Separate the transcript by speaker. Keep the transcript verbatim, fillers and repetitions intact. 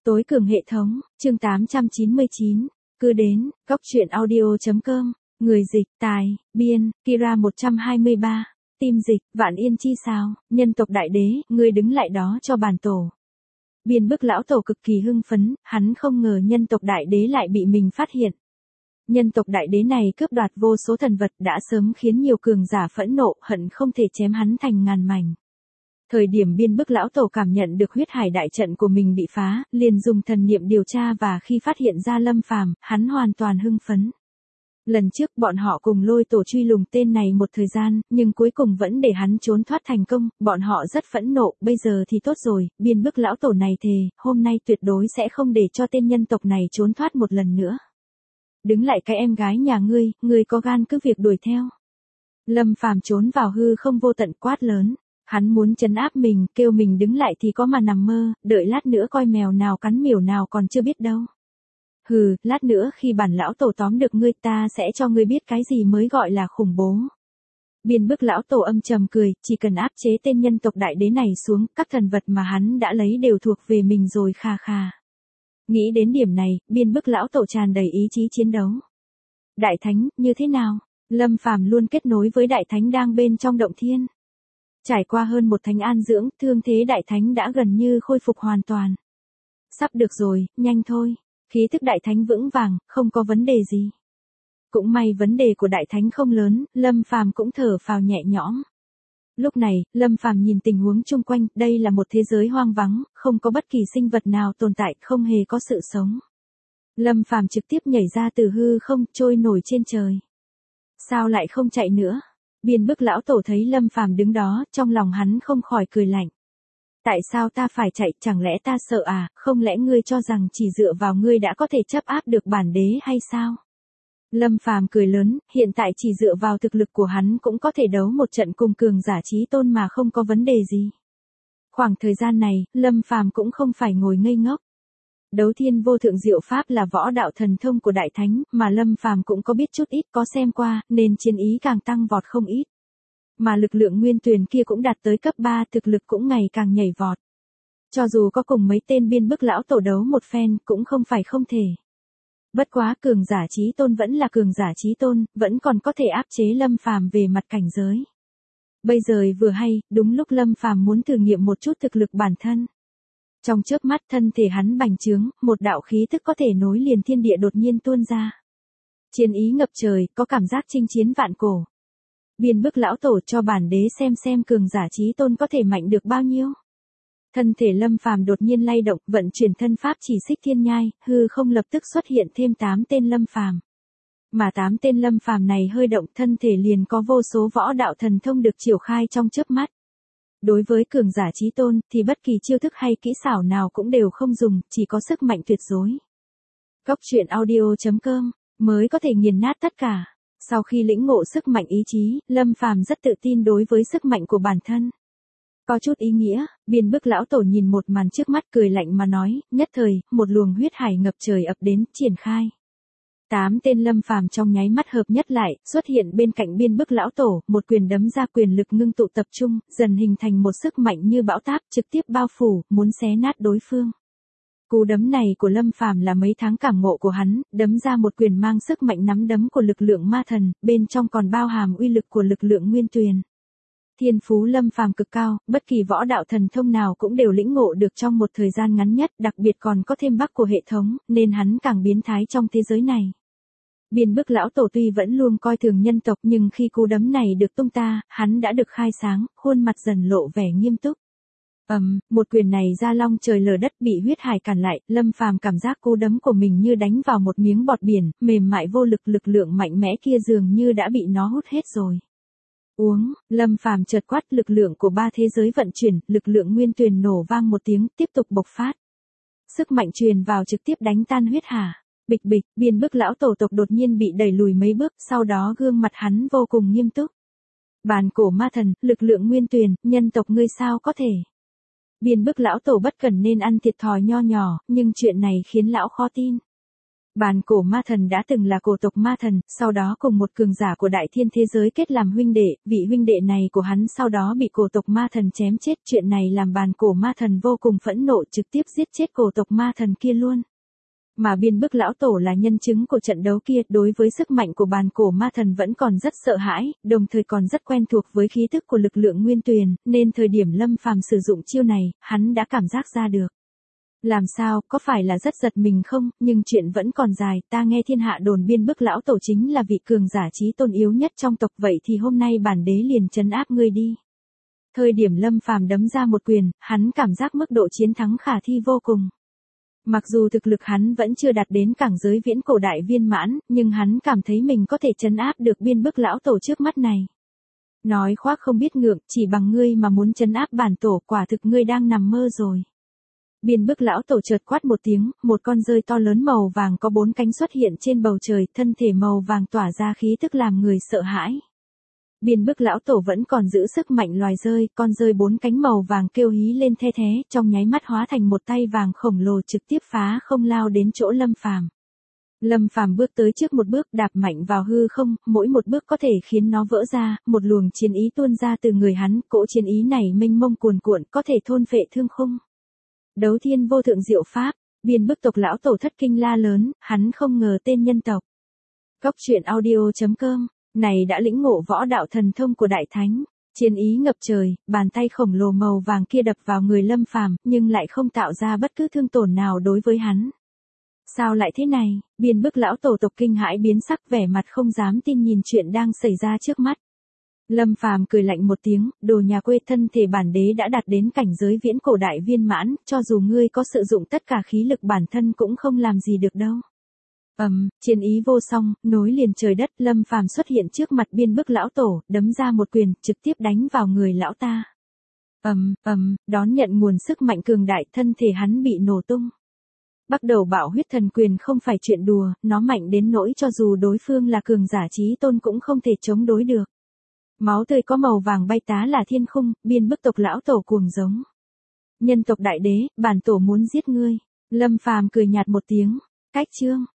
Speaker 1: Tối cường hệ thống, chương tám trăm chín mươi chín. Cứ đến, góc truyện audio.com. Người dịch, tài, biên, Kira một trăm hai mươi ba. Tim dịch, Vạn Yên chi sao, nhân tộc đại đế, ngươi đứng lại đó cho bản tổ. Biên bức lão tổ cực kỳ hưng phấn, hắn không ngờ nhân tộc đại đế lại bị mình phát hiện. Nhân tộc đại đế này cướp đoạt vô số thần vật đã sớm khiến nhiều cường giả phẫn nộ, hận không thể chém hắn thành ngàn mảnh. Thời điểm biên bức lão tổ cảm nhận được huyết hải đại trận của mình bị phá, liền dùng thần niệm điều tra và khi phát hiện ra Lâm Phàm, hắn hoàn toàn hưng phấn. Lần trước bọn họ cùng lôi tổ truy lùng tên này một thời gian, nhưng cuối cùng vẫn để hắn trốn thoát thành công, bọn họ rất phẫn nộ, bây giờ thì tốt rồi, biên bức lão tổ này thề, hôm nay tuyệt đối sẽ không để cho tên nhân tộc này trốn thoát một lần nữa. Đứng lại cái em gái nhà ngươi, ngươi có gan cứ việc đuổi theo. Lâm Phàm trốn vào hư không vô tận quát lớn. Hắn muốn trấn áp mình, kêu mình đứng lại thì có mà nằm mơ, đợi lát nữa coi mèo nào cắn miểu nào còn chưa biết đâu. Hừ, lát nữa khi bản lão tổ tóm được ngươi ta sẽ cho ngươi biết cái gì mới gọi là khủng bố. Biên bức lão tổ âm trầm cười, chỉ cần áp chế tên nhân tộc đại đế này xuống, các thần vật mà hắn đã lấy đều thuộc về mình rồi kha kha. Nghĩ đến điểm này, biên bức lão tổ tràn đầy ý chí chiến đấu. Đại thánh, như thế nào? Lâm Phàm luôn kết nối với đại thánh đang bên trong động thiên. Trải qua hơn một thánh an dưỡng, thương thế đại thánh đã gần như khôi phục hoàn toàn. Sắp được rồi, nhanh thôi. Khí thức đại thánh vững vàng, không có vấn đề gì. Cũng may vấn đề của đại thánh không lớn, Lâm Phàm cũng thở phào nhẹ nhõm. Lúc này, Lâm Phàm nhìn tình huống chung quanh, đây là một thế giới hoang vắng, không có bất kỳ sinh vật nào tồn tại, không hề có sự sống. Lâm Phàm trực tiếp nhảy ra từ hư không, trôi nổi trên trời. Sao lại không chạy nữa? Biên bức lão tổ thấy Lâm Phàm đứng đó, trong lòng hắn không khỏi cười lạnh. Tại sao ta phải chạy, chẳng lẽ ta sợ à, không lẽ ngươi cho rằng chỉ dựa vào ngươi đã có thể chấp áp được bản đế hay sao? Lâm Phàm cười lớn, hiện tại chỉ dựa vào thực lực của hắn cũng có thể đấu một trận cùng cường giả chí tôn mà không có vấn đề gì. Khoảng thời gian này, Lâm Phàm cũng không phải ngồi ngây ngốc. Đấu thiên vô thượng diệu pháp là võ đạo thần thông của đại thánh, mà Lâm Phàm cũng có biết chút ít, có xem qua, nên chiến ý càng tăng vọt không ít. Mà lực lượng nguyên tuyền kia cũng đạt tới cấp ba, thực lực cũng ngày càng nhảy vọt. Cho dù có cùng mấy tên biên bức lão tổ đấu một phen, cũng không phải không thể. Bất quá cường giả chí tôn vẫn là cường giả chí tôn, vẫn còn có thể áp chế Lâm Phàm về mặt cảnh giới. Bây giờ vừa hay, đúng lúc Lâm Phàm muốn thử nghiệm một chút thực lực bản thân. Trong chớp mắt thân thể hắn bành trướng, một đạo khí tức có thể nối liền thiên địa đột nhiên tuôn ra. Chiến ý ngập trời, có cảm giác chinh chiến vạn cổ. Biên bức lão tổ cho bản đế xem xem cường giả chí tôn có thể mạnh được bao nhiêu. Thân thể Lâm Phàm đột nhiên lay động, vận chuyển thân pháp chỉ xích thiên nhai, hư không lập tức xuất hiện thêm tám tên Lâm Phàm. Mà tám tên Lâm Phàm này hơi động, thân thể liền có vô số võ đạo thần thông được triển khai trong chớp mắt. Đối với cường giả chí tôn, thì bất kỳ chiêu thức hay kỹ xảo nào cũng đều không dùng, chỉ có sức mạnh tuyệt đối. Góc truyện audio.com, mới có thể nghiền nát tất cả. Sau khi lĩnh ngộ sức mạnh ý chí, Lâm Phàm rất tự tin đối với sức mạnh của bản thân. Có chút ý nghĩa, biên bức lão tổ nhìn một màn trước mắt cười lạnh mà nói, nhất thời, một luồng huyết hải ngập trời ập đến, triển khai. Tám tên Lâm Phàm trong nháy mắt hợp nhất lại, xuất hiện bên cạnh biên bức lão tổ, một quyền đấm ra quyền lực ngưng tụ tập trung, dần hình thành một sức mạnh như bão táp trực tiếp bao phủ, muốn xé nát đối phương. Cú đấm này của Lâm Phàm là mấy tháng cảm ngộ của hắn, đấm ra một quyền mang sức mạnh nắm đấm của lực lượng ma thần, bên trong còn bao hàm uy lực của lực lượng nguyên tuyền. Thiên phú Lâm Phàm cực cao, bất kỳ võ đạo thần thông nào cũng đều lĩnh ngộ được trong một thời gian ngắn nhất, đặc biệt còn có thêm bắc của hệ thống, nên hắn càng biến thái trong thế giới này. Biên bức lão tổ tuy vẫn luôn coi thường nhân tộc nhưng khi cú đấm này được tung ta, hắn đã được khai sáng, khuôn mặt dần lộ vẻ nghiêm túc. Ầm, um, một quyền này ra long trời lở đất bị huyết hải cản lại, Lâm Phàm cảm giác cú đấm của mình như đánh vào một miếng bọt biển, mềm mại vô lực, lực lượng mạnh mẽ kia dường như đã bị nó hút hết rồi. Uống, Lâm Phàm chợt quát, lực lượng của ba thế giới vận chuyển, lực lượng nguyên tuyền nổ vang một tiếng, tiếp tục bộc phát. Sức mạnh truyền vào trực tiếp đánh tan huyết hà. Bịch bịch, biên bức lão tổ tộc đột nhiên bị đẩy lùi mấy bước, sau đó gương mặt hắn vô cùng nghiêm túc. Bàn cổ ma thần, lực lượng nguyên tuyền, nhân tộc ngươi sao có thể? Biên bức lão tổ bất cần nên ăn thiệt thòi nho nhỏ, nhưng chuyện này khiến lão khó tin. Bàn cổ ma thần đã từng là cổ tộc ma thần, sau đó cùng một cường giả của đại thiên thế giới kết làm huynh đệ, vị huynh đệ này của hắn sau đó bị cổ tộc ma thần chém chết, chuyện này làm bàn cổ ma thần vô cùng phẫn nộ trực tiếp giết chết cổ tộc ma thần kia luôn. Mà biên bức lão tổ là nhân chứng của trận đấu kia, đối với sức mạnh của bàn cổ ma thần vẫn còn rất sợ hãi, đồng thời còn rất quen thuộc với khí thức của lực lượng nguyên tuyền, nên thời điểm Lâm Phàm sử dụng chiêu này, hắn đã cảm giác ra được. Làm sao, có phải là rất giật mình không, nhưng chuyện vẫn còn dài, ta nghe thiên hạ đồn biên bức lão tổ chính là vị cường giả trí tôn yếu nhất trong tộc, vậy thì hôm nay bản đế liền trấn áp ngươi đi. Thời điểm Lâm Phàm đấm ra một quyền, hắn cảm giác mức độ chiến thắng khả thi vô cùng. Mặc dù thực lực hắn vẫn chưa đạt đến cảnh giới viễn cổ đại viên mãn, nhưng hắn cảm thấy mình có thể trấn áp được biên bức lão tổ trước mắt này. Nói khoác không biết ngượng, chỉ bằng ngươi mà muốn trấn áp bản tổ, quả thực ngươi đang nằm mơ rồi. Biên bức lão tổ chợt quát một tiếng, một con dơi to lớn màu vàng có bốn cánh xuất hiện trên bầu trời, thân thể màu vàng tỏa ra khí tức làm người sợ hãi. Biên bức lão tổ vẫn còn giữ sức mạnh loài dơi, con dơi bốn cánh màu vàng kêu hí lên the thé, trong nháy mắt hóa thành một tay vàng khổng lồ trực tiếp phá không lao đến chỗ Lâm Phàm. Lâm Phàm bước tới trước một bước đạp mạnh vào hư không, mỗi một bước có thể khiến nó vỡ ra, một luồng chiến ý tuôn ra từ người hắn, cỗ chiến ý này mênh mông cuồn cuộn có thể thôn phệ thương khung. Đấu thiên vô thượng diệu pháp, biên bức tộc lão tổ thất kinh la lớn, hắn không ngờ tên nhân tộc. Cóc truyện audio chấm com, này đã lĩnh ngộ võ đạo thần thông của đại thánh, chiến ý ngập trời, bàn tay khổng lồ màu vàng kia đập vào người Lâm Phàm, nhưng lại không tạo ra bất cứ thương tổn nào đối với hắn. Sao lại thế này, biên bức lão tổ tộc kinh hãi biến sắc, vẻ mặt không dám tin nhìn chuyện đang xảy ra trước mắt. Lâm Phàm cười lạnh một tiếng, đồ nhà quê, thân thể bản đế đã đạt đến cảnh giới viễn cổ đại viên mãn, cho dù ngươi có sử dụng tất cả khí lực bản thân cũng không làm gì được đâu. Ầm, um, chiến ý vô song, nối liền trời đất, Lâm Phàm xuất hiện trước mặt biên bức lão tổ, đấm ra một quyền, trực tiếp đánh vào người lão ta. Ầm, um, ầm, um, đón nhận nguồn sức mạnh cường đại, thân thể hắn bị nổ tung. Bắt đầu bạo huyết thần quyền không phải chuyện đùa, nó mạnh đến nỗi cho dù đối phương là cường giả trí tôn cũng không thể chống đối được. Máu tươi có màu vàng bay tá là thiên khung, biên bức tộc lão tổ cuồng giống. Nhân tộc đại đế, bản tổ muốn giết ngươi. Lâm Phàm cười nhạt một tiếng. Cách chương